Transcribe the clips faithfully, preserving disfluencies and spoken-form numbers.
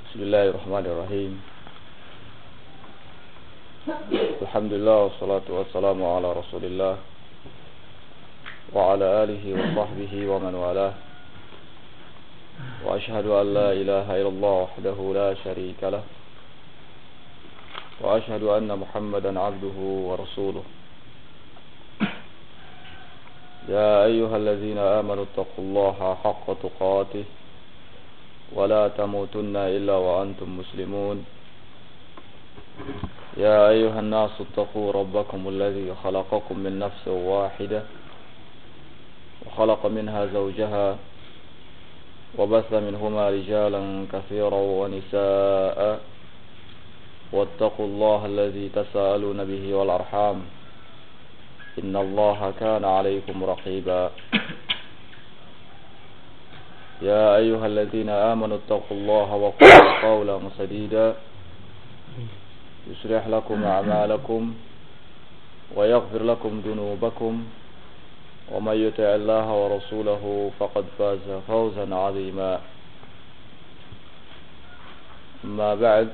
Bismillahirrahmanirrahim. Alhamdulillah wassalatu wassalamu ala Rasulillah wa ala alihi wa sahbihi wa man walah. Wa ashhadu an la ilaha illallah wahdahu la syarika lah. Wa ashhadu anna Muhammadan abduhu wa rasuluh. Ya ayyuhalladzina amanu taqullaha haqqa tuqatih wa la tamutunna illa wa antum muslimun. يا أيها الناس اتقوا ربكم الذي خلقكم من نفس واحدة وخلق منها زوجها وبث منهما رجالا كثيرا ونساء واتقوا الله الذي تساءلون به والأرحام إن الله كان عليكم رقيبا يا أيها الذين آمنوا اتقوا الله وقولوا قولا سديدا يصلح لكم أعمالكم ويغفر لكم ذنوبكم ومن يطع الله ورسوله فقد فاز فوزا عظيما. أما بعد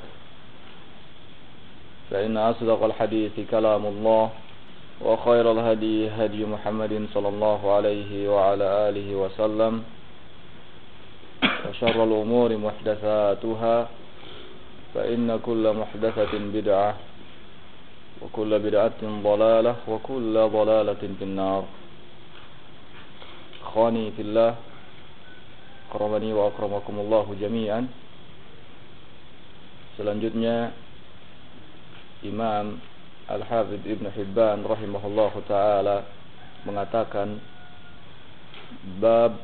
فإن أصدق الحديث كلام الله وخير الهدي هدي محمد صلى الله عليه وعلى آله وسلم وشر الأمور محدثاتها فإن كل محدثة بدعة وكل بدعة ضلالة وكل ضلالة في النار. إخواني في الله أكرمني وأكرمكم الله جميعا. Selanjutnya Imam Al-Hafidh Ibn Hibban rahimahullahu ta'ala mengatakan bab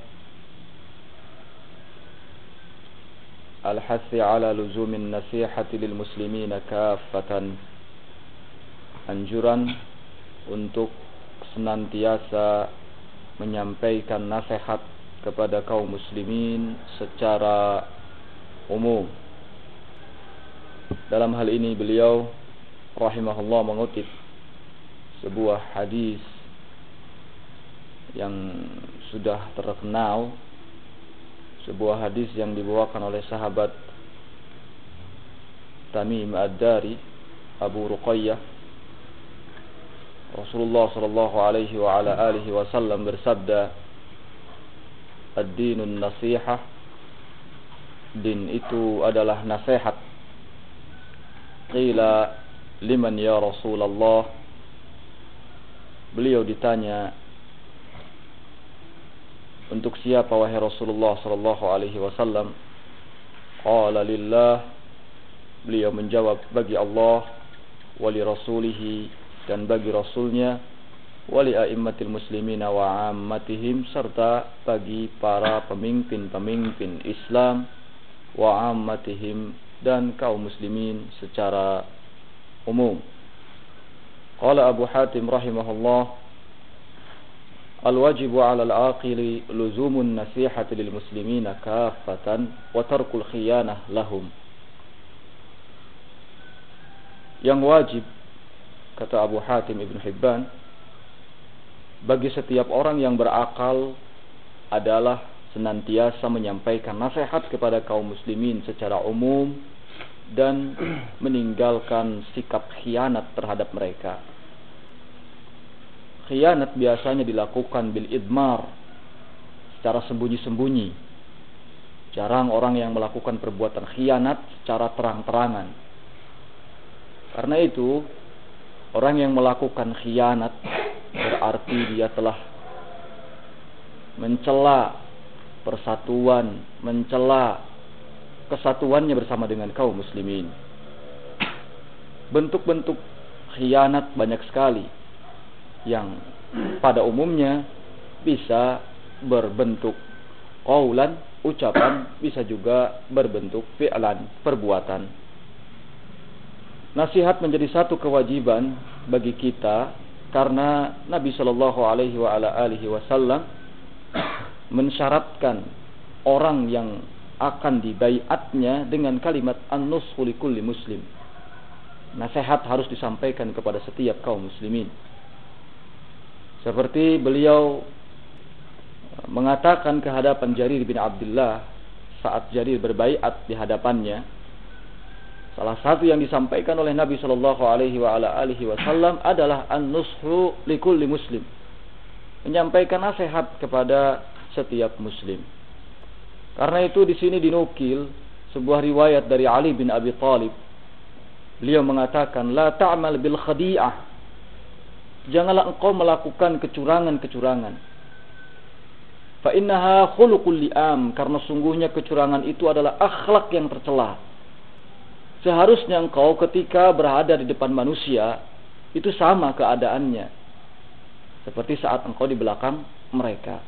al-hathi ala luzumin nasihati lil muslimina kaffatan, anjuran untuk senantiasa menyampaikan nasihat kepada kaum muslimin secara umum. Dalam hal ini beliau rahimahullah mengutip sebuah hadis yang sudah terkenal, sebuah hadis yang dibawakan oleh sahabat Tamim Ad-Dari Abu Ruqayyah. Rasulullah sallallahu alaihi wa ala alihi wasallam bersabda, ad-dinun nasihah, din itu adalah nasihat. Qila liman ya Rasulullah, beliau ditanya, untuk siapa wahai Rasulullah sallallahu alaihi wasallam? Qala lillah, beliau menjawab, bagi Allah, wali rasulihi, dan bagi rasulnya, wali a'immatil muslimina wa ammatihim, serta bagi para pemimpin-pemimpin Islam, wa ammatihim, dan kaum muslimin secara umum. Qala Abu Hatim rahimahullah, al-wajibu 'ala al-aqili luzumun nasihati lil muslimina kaffatan wa tarkul khiyanah lahum. Yang wajib, kata Abu Hatim Ibn Hibban, bagi setiap orang yang berakal adalah senantiasa menyampaikan nasihat kepada kaum muslimin secara umum dan meninggalkan sikap khianat terhadap mereka. Khianat biasanya dilakukan bil idmar, secara sembunyi-sembunyi. Jarang orang yang melakukan perbuatan khianat secara terang-terangan. Karena itu, orang yang melakukan khianat berarti dia telah mencela persatuan, mencela kesatuannya bersama dengan kaum muslimin. Bentuk-bentuk khianat banyak sekali, yang pada umumnya bisa berbentuk qaulan, ucapan, bisa juga berbentuk fi'lan, perbuatan. Nasihat menjadi satu kewajiban bagi kita karena Nabi sallallahu alaihi wa ala alihi wasallam mensyaratkan orang yang akan dibaiatnya dengan kalimat an-nushu likulli muslim. Nasihat harus disampaikan kepada setiap kaum muslimin. Seperti beliau mengatakan ke hadapan Jarir bin Abdullah saat Jarir berbaiat di hadapannya, Salah satu yang disampaikan oleh Nabi Shallallahu Alaihi Wasallam adalah an-nushu likulli muslim, menyampaikan nasihat kepada setiap muslim. Karena itu di sini dinukil sebuah riwayat dari Ali bin Abi Thalib. Beliau mengatakan, la ta'mal bil khadi'ah, janganlah engkau melakukan kecurangan-kecurangan. Fa innaha khuluqul li'am, karena sungguhnya kecurangan itu adalah akhlak yang tercela. Seharusnya engkau ketika berada di depan manusia itu sama keadaannya seperti saat engkau di belakang mereka.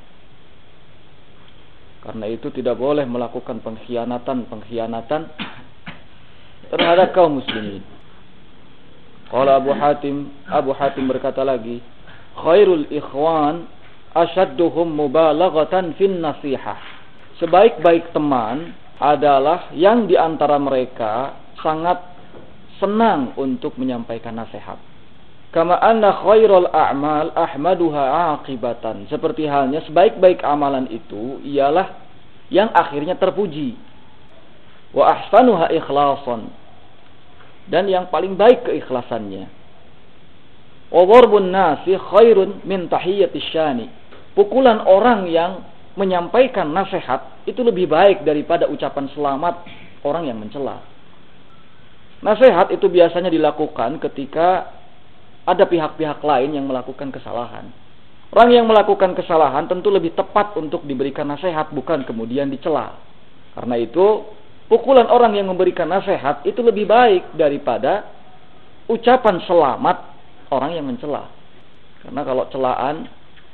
Karena itu tidak boleh melakukan pengkhianatan-pengkhianatan terhadap kaum muslimin. Qala Abu Hatim, Abu Hatim berkata lagi, khairul ikhwan asyadduhum mubalaghatan fin nasihah. Sebaik-baik teman adalah yang di antara mereka sangat senang untuk menyampaikan nasihat. Kama anna khairul a'mal ahmaduha aqibatan. Seperti halnya sebaik-baik amalan itu ialah yang akhirnya terpuji. Wa ahsanuha ikhlasan. Dan yang paling baik keikhlasannya. Wa dharbun nasi khairun min tahiyatis syani. Pukulan orang yang menyampaikan nasihat itu lebih baik daripada ucapan selamat orang yang mencela. Nasihat itu biasanya dilakukan ketika ada pihak-pihak lain yang melakukan kesalahan. Orang yang melakukan kesalahan tentu lebih tepat untuk diberikan nasihat, bukan kemudian dicela. Karena itu, pukulan orang yang memberikan nasihat itu lebih baik daripada ucapan selamat orang yang mencela. Karena kalau celaan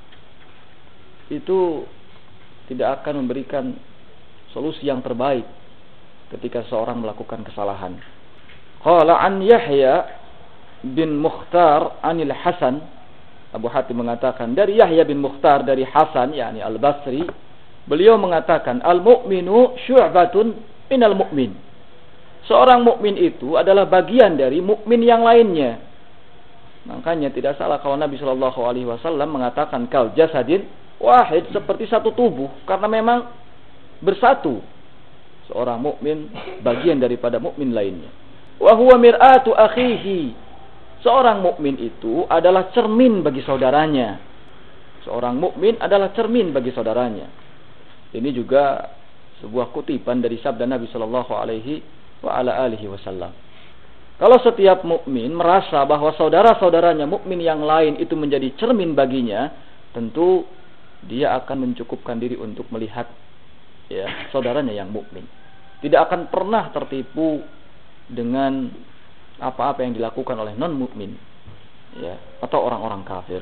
itu tidak akan memberikan solusi yang terbaik ketika seorang melakukan kesalahan. Qala an Yahya bin Mukhtar anil Hasan, Abu Hatim mengatakan dari Yahya bin Mukhtar dari Hasan, yakni Al-Basri, beliau mengatakan al-mu'minu syu'batun minal mu'min. Seorang mukmin itu adalah bagian dari mukmin yang lainnya. Makanya tidak salah kalau Nabi Shallallahu Alaihi Wasallam mengatakan kal jasadin wahid, seperti satu tubuh, karena memang bersatu. Seorang mukmin bagian daripada mukmin lainnya. Wa huwa mir'atu akhihi. Seorang mukmin itu adalah cermin bagi saudaranya. Seorang mukmin adalah cermin bagi saudaranya. Ini juga sebuah kutipan dari sabda Nabi sallallahu alaihi wa ala alihi wasallam. Kalau setiap mukmin merasa bahwa saudara-saudaranya mukmin yang lain itu menjadi cermin baginya, tentu dia akan mencukupkan diri untuk melihat ya saudaranya yang mukmin. Tidak akan pernah tertipu dengan apa-apa yang dilakukan oleh non-mukmin ya, atau orang-orang kafir.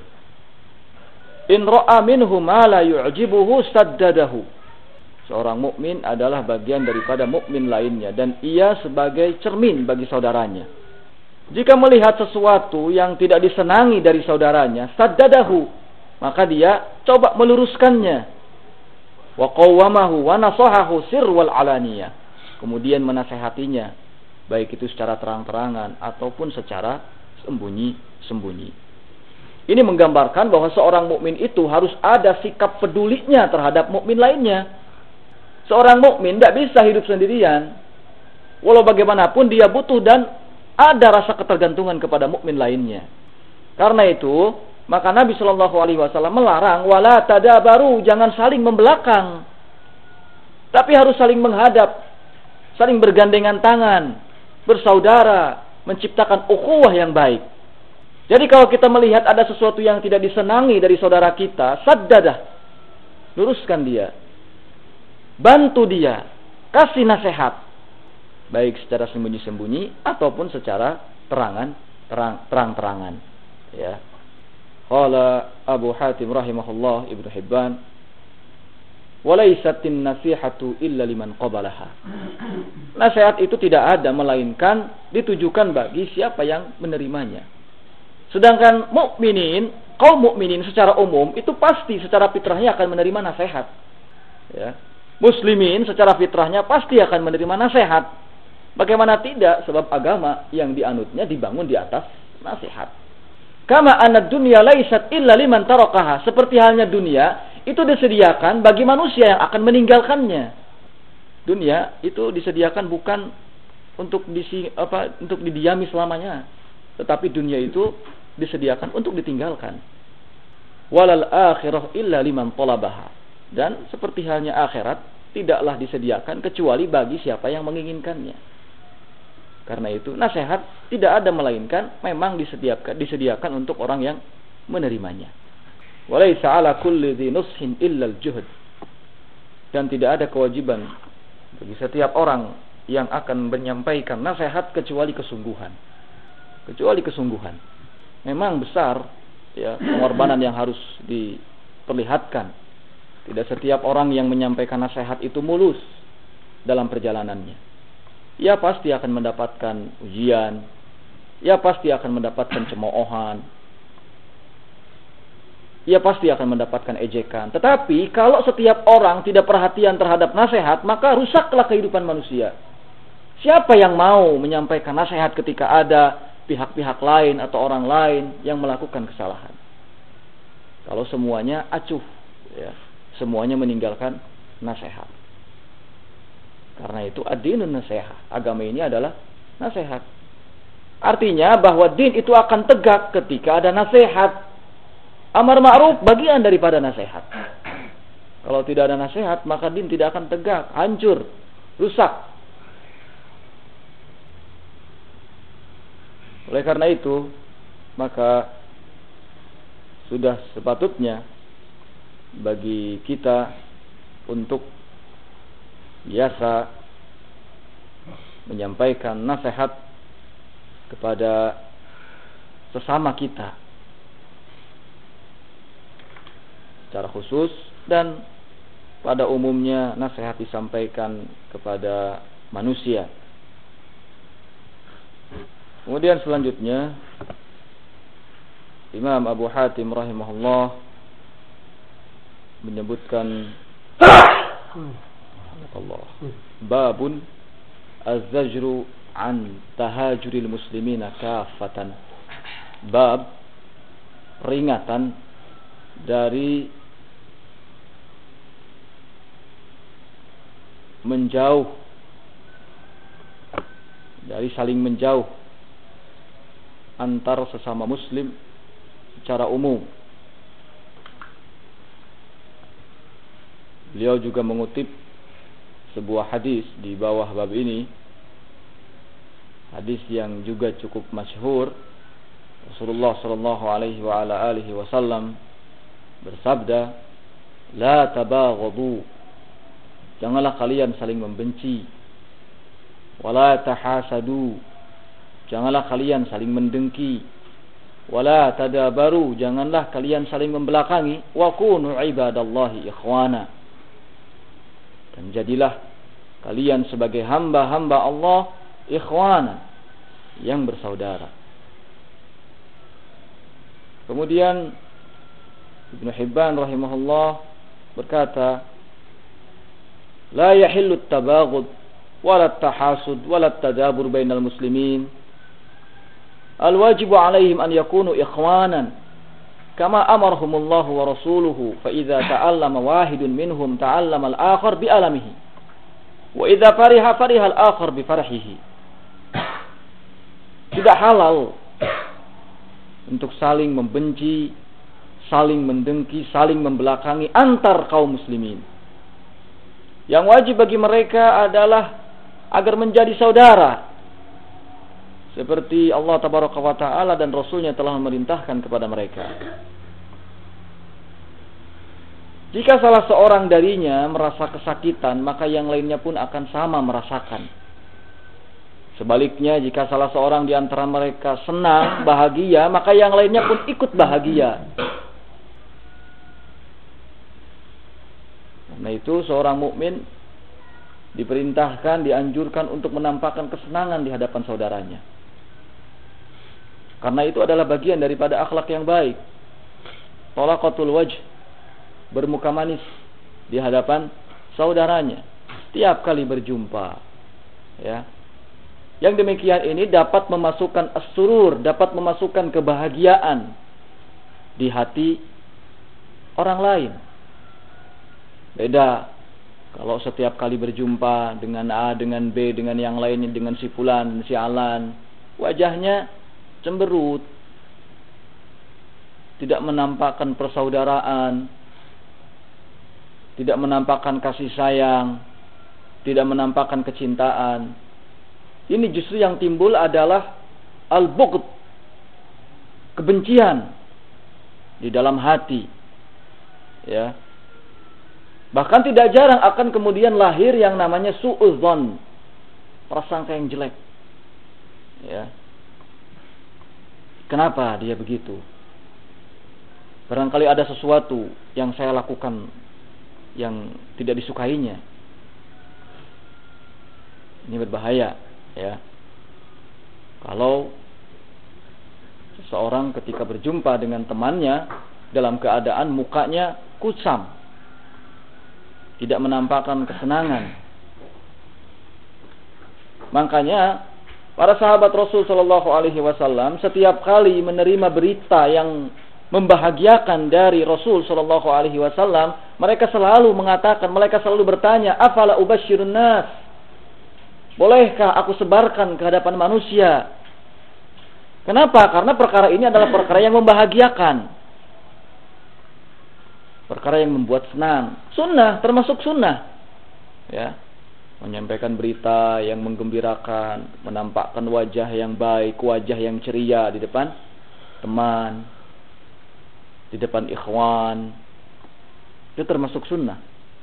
In ra'a minhu ma la yu'jibuhu saddadahu. Seorang mukmin adalah bagian daripada mukmin lainnya dan ia sebagai cermin bagi saudaranya. Jika melihat sesuatu yang tidak disenangi dari saudaranya, saddadahu, maka dia coba meluruskannya. Wa qawwamahu wa nasahahu sirr wal alaniyah. Kemudian menasehatinya, baik itu secara terang-terangan ataupun secara sembunyi-sembunyi. Ini menggambarkan bahwa seorang mukmin itu harus ada sikap pedulinya terhadap mukmin lainnya. Seorang mukmin tidak bisa hidup sendirian. Walau bagaimanapun dia butuh dan ada rasa ketergantungan kepada mukmin lainnya. Karena itu, maka Nabi Shallallahu Alaihi Wasallam melarang wala tadabaru, jangan saling membelakang, tapi harus saling menghadap, saling bergandengan tangan, bersaudara, menciptakan ukhuwah yang baik. Jadi kalau kita melihat ada sesuatu yang tidak disenangi dari saudara kita, saddadah, luruskan dia, bantu dia, kasih nasihat, baik secara sembunyi-sembunyi ataupun secara terangan, terang, terang-terangan. Ya. Qala Abu Hatim rahimahullah Ibnu Hibban, walaisatin nasihatu illa liman qabalaha. Nasihat itu tidak ada melainkan ditujukan bagi siapa yang menerimanya. Sedangkan mukminin, kaum mukminin secara umum itu pasti secara fitrahnya akan menerima nasihat. Ya. Muslimin secara fitrahnya pasti akan menerima nasihat. Bagaimana tidak, sebab agama yang dianutnya dibangun di atas nasihat. Kama anad dunya laisat illa liman tarakaha. Seperti halnya dunia itu disediakan bagi manusia yang akan meninggalkannya. Dunia itu disediakan bukan untuk disi, apa untuk didiami selamanya, tetapi dunia itu disediakan untuk ditinggalkan. Walal akhirah illa liman talabaha. Dan seperti halnya akhirat, tidaklah disediakan kecuali bagi siapa yang menginginkannya. Karena itu nasihat tidak ada melainkan memang disediakan disediakan untuk orang yang menerimanya. Walaysa ala kulli dhi nushin illa al-juhd. Dan tidak ada kewajiban bagi setiap orang yang akan menyampaikan nasihat kecuali kesungguhan. Kecuali kesungguhan. Memang besar ya pengorbanan yang harus diperlihatkan. Tidak setiap orang yang menyampaikan nasihat itu mulus dalam perjalanannya. Ia pasti akan mendapatkan ujian. Ia pasti akan mendapatkan cemoohan. Ia pasti akan mendapatkan ejekan. Tetapi kalau setiap orang tidak perhatian terhadap nasihat, maka rusaklah kehidupan manusia. Siapa yang mau menyampaikan nasihat ketika ada pihak-pihak lain atau orang lain yang melakukan kesalahan? Kalau semuanya acuh, ya, semuanya meninggalkan nasihat. Karena itu ad-dinun nasihat. Agama ini adalah nasihat. Artinya bahwa din itu akan tegak ketika ada nasihat. Amar ma'ruf bagian daripada nasihat. Kalau tidak ada nasihat, maka din tidak akan tegak, hancur, rusak. Oleh karena itu, maka sudah sepatutnya bagi kita untuk biasa menyampaikan nasihat kepada sesama kita secara khusus, dan pada umumnya nasihat disampaikan kepada manusia. Kemudian selanjutnya Imam Abu Hatim rahimahullah menyebutkan Allah babun az-zajru an tahajuril muslimina kafatan. Bab peringatan dari menjauh, dari saling menjauh antar sesama muslim secara umum. Beliau juga mengutip sebuah hadis di bawah bab ini, hadis yang juga cukup masyhur. Rasulullah sallallahu alaihi wa ala alihi wasallam bersabda, "La tabaghadu." Janganlah kalian saling membenci. "Wala tahasadu." Janganlah kalian saling mendengki. "Wala tadabaru." Janganlah kalian saling membelakangi. "Wa kunu ibadallahi ikhwana." Dan jadilah kalian sebagai hamba-hamba Allah ikhwana, yang bersaudara. Kemudian Ibnu Hibban rahimahullah berkata, "La yahillu at-tabaghud wala at-tahasud wala at-tadabur bainal muslimin. Al-wajibu 'alaihim an yakunu ikhwanan kama amarahumullahu wa rasuluhu, fa idza ta'allama wahidun minhum ta'allama al-akhar bi alamihi, wa idza fariha fariha al-akhar bi farhihi." Tidak halal untuk saling membenci, saling mendengki, saling membelakangi antar kaum muslimin. Yang wajib bagi mereka adalah agar menjadi saudara, seperti Allah tabaraka wa ta'ala dan Rasulnya telah memerintahkan kepada mereka. Jika salah seorang darinya merasa kesakitan, maka yang lainnya pun akan sama merasakan. Sebaliknya, jika salah seorang di antara mereka senang, bahagia, maka yang lainnya pun ikut bahagia. Karena itu seorang mukmin diperintahkan, dianjurkan untuk menampakkan kesenangan di hadapan saudaranya. Karena itu adalah bagian daripada akhlak yang baik. Talaqatul wajh, bermuka manis di hadapan saudaranya setiap kali berjumpa. Ya. Yang demikian ini dapat memasukkan as-surur, dapat memasukkan kebahagiaan di hati orang lain. Beda Kalau setiap kali berjumpa dengan A, dengan B, dengan yang lainnya, dengan si fulan, si alan, wajahnya cemberut, tidak menampakkan persaudaraan, tidak menampakkan kasih sayang, tidak menampakkan kecintaan. Ini justru yang timbul adalah al-bughd, kebencian di dalam hati. Ya. Bahkan tidak jarang akan kemudian lahir yang namanya su'udzon, prasangka yang jelek. Ya. Kenapa dia begitu? Barangkali ada sesuatu yang saya lakukan yang tidak disukainya. Ini berbahaya, ya. Kalau seseorang ketika berjumpa dengan temannya dalam keadaan mukanya kusam, tidak menampakkan kesenangan. Makanya para sahabat Rasul Shallallahu Alaihi Wasallam setiap kali menerima berita yang membahagiakan dari Rasul Shallallahu Alaihi Wasallam, mereka selalu mengatakan, mereka selalu bertanya, afala ubasyirun nas, bolehkah aku sebarkan ke hadapan manusia? Kenapa? Karena perkara ini adalah perkara yang membahagiakan, perkara yang membuat senang. Sunnah, termasuk sunnah, ya, menyampaikan berita yang menggembirakan, menampakkan wajah yang baik, wajah yang ceria di depan teman, di depan ikhwan, itu termasuk sunnah.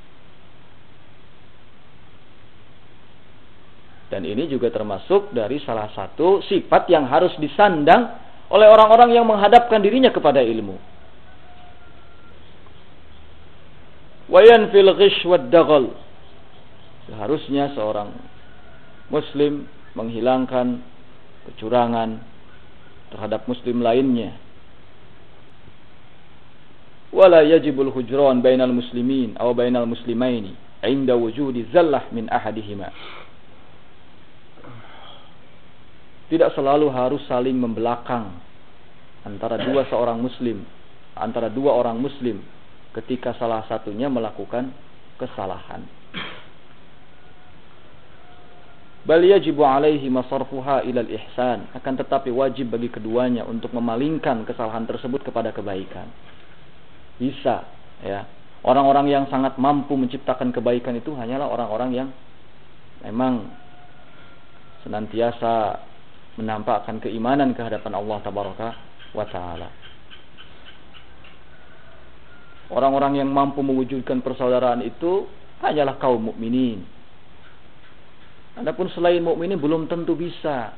Dan ini juga termasuk dari salah satu sifat yang harus disandang oleh orang-orang yang menghadapkan dirinya kepada ilmu. Wayan fil ghish wad daghal. Seharusnya seorang muslim menghilangkan kecurangan terhadap muslim lainnya. Wala yajibul hujran bainal muslimin aw bainal muslimaini 'inda wujudi zallah min ahadihima. Tidak selalu harus saling membelakang antara dua seorang muslim, antara dua orang muslim ketika salah satunya melakukan kesalahan. Bal yajibu alaihi masarfuha ilal ihsan, akan tetapi wajib bagi keduanya untuk memalingkan kesalahan tersebut kepada kebaikan. Bisa, ya. Orang-orang yang sangat mampu menciptakan kebaikan itu hanyalah orang-orang yang memang senantiasa menampakkan keimanan ke hadapan Allah tabaraka wa taala. Orang-orang yang mampu mewujudkan persaudaraan itu hanyalah kaum mukminin. Adapun selain mukminin belum tentu bisa.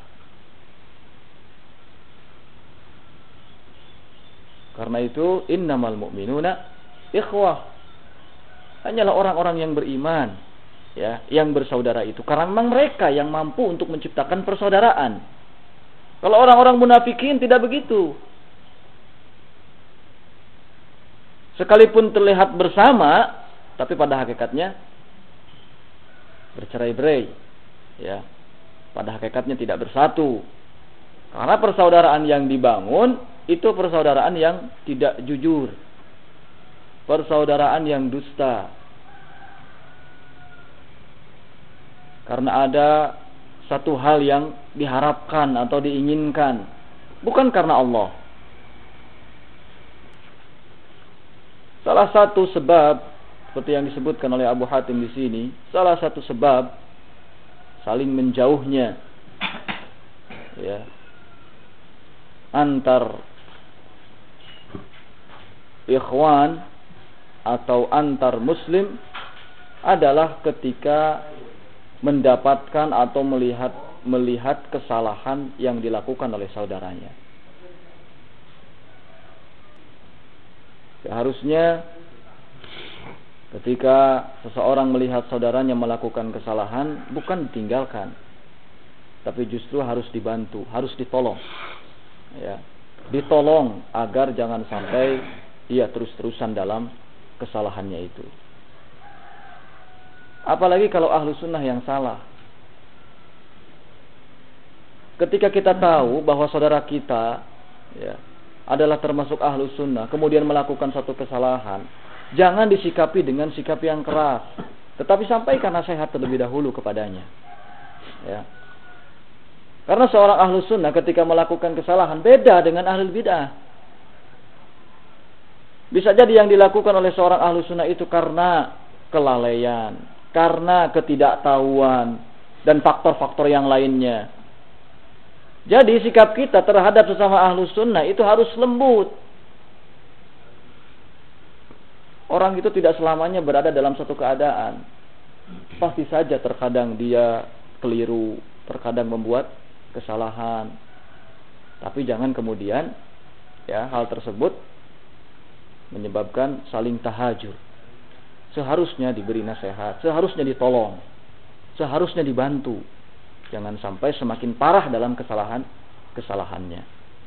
Karena itu innamal mu'minuna ikhwah. Hanyalah orang-orang yang beriman, ya, yang bersaudara itu karena memang mereka yang mampu untuk menciptakan persaudaraan. Kalau orang-orang munafikin tidak begitu. Sekalipun terlihat bersama, tapi pada hakikatnya bercerai-berai, ya. Pada hakikatnya tidak bersatu. Karena persaudaraan yang dibangun itu persaudaraan yang tidak jujur, persaudaraan yang dusta. Karena ada satu hal yang diharapkan atau diinginkan, bukan karena Allah. Salah satu sebab, seperti yang disebutkan oleh Abu Hatim di sini, salah satu sebab saling menjauhnya, ya, antar ikhwan atau antar muslim adalah ketika mendapatkan atau melihat melihat kesalahan yang dilakukan oleh saudaranya. Seharusnya ketika seseorang melihat saudaranya melakukan kesalahan, bukan ditinggalkan, tapi justru harus dibantu, harus ditolong, ya, ditolong agar jangan sampai dia terus-terusan dalam kesalahannya itu. Apalagi kalau ahlu sunnah yang salah. Ketika kita tahu bahwa saudara kita, ya, adalah termasuk ahlu sunnah, kemudian melakukan satu kesalahan, jangan disikapi dengan sikap yang keras. Tetapi sampaikan nasihat terlebih dahulu kepadanya. Ya. Karena seorang ahlu sunnah ketika melakukan kesalahan beda dengan ahli bid'ah. Bisa jadi yang dilakukan oleh seorang ahlu sunnah itu karena kelalaian, karena ketidaktahuan, dan faktor-faktor yang lainnya. Jadi sikap kita terhadap sesama ahlu sunnah itu harus lembut. Orang itu tidak selamanya berada dalam satu keadaan. Pasti saja terkadang dia keliru, terkadang membuat kesalahan. Tapi jangan kemudian ya hal tersebut menyebabkan saling tahajur. Seharusnya diberi nasihat, seharusnya ditolong, seharusnya dibantu. Jangan sampai semakin parah dalam kesalahan-kesalahannya.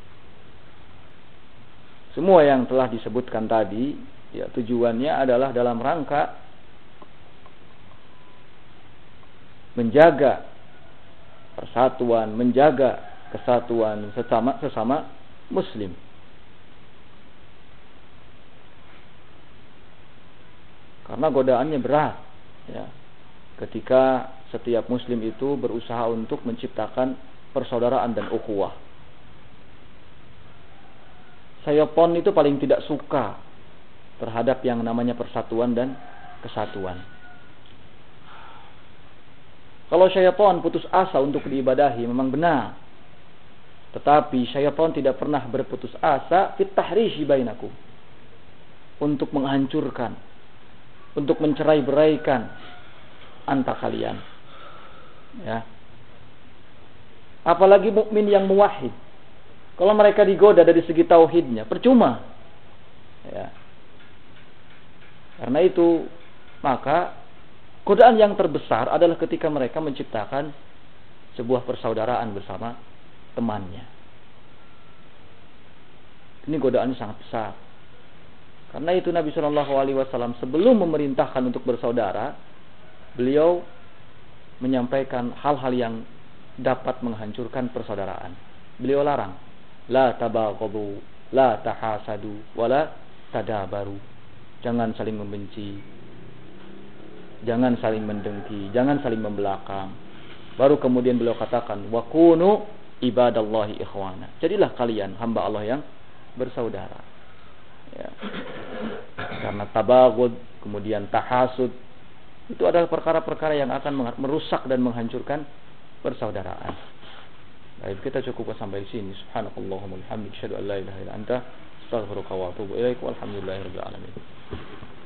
Semua yang telah disebutkan tadi, ya tujuannya adalah dalam rangka menjaga persatuan, menjaga kesatuan sesama sesama muslim. Karena godaannya berat, ya. Ketika setiap muslim itu berusaha untuk menciptakan persaudaraan dan ukhuwah. Syaitan itu paling tidak suka terhadap yang namanya persatuan dan kesatuan. Kalau syaitan putus asa untuk diibadahi memang benar. Tetapi syaitan tidak pernah berputus asa fit tahrishi bainakum, untuk menghancurkan, untuk mencerai-beraikan antara kalian. Ya. Apalagi mukmin yang muwahhid. Kalau mereka digoda dari segi tauhidnya, percuma. Ya. Karena itu, maka godaan yang terbesar adalah ketika mereka menciptakan sebuah persaudaraan bersama temannya. Ini godaan sangat besar. Karena itu Nabi Shallallahu Alaihi Wasallam sebelum memerintahkan untuk bersaudara, beliau menyampaikan hal-hal yang dapat menghancurkan persaudaraan. Beliau larang, la tabaghadu, la tahasadu, wala tadabaru. Jangan saling membenci, jangan saling mendengki, jangan saling membelakang. Baru kemudian beliau katakan, wa kunu ibadallahi ikhwana. Jadilah kalian hamba Allah yang bersaudara. Ya. Karena tabaghud, kemudian tahasud, itu adalah perkara-perkara yang akan merusak dan menghancurkan persaudaraan. Baik, kita cukupkan sampai di sini. Subhanakallahumma wa bihamdika, asyhadu an la ilaha illa anta, astaghfiruka wa atubu ilaik. Walhamdulillahirabbil alamin.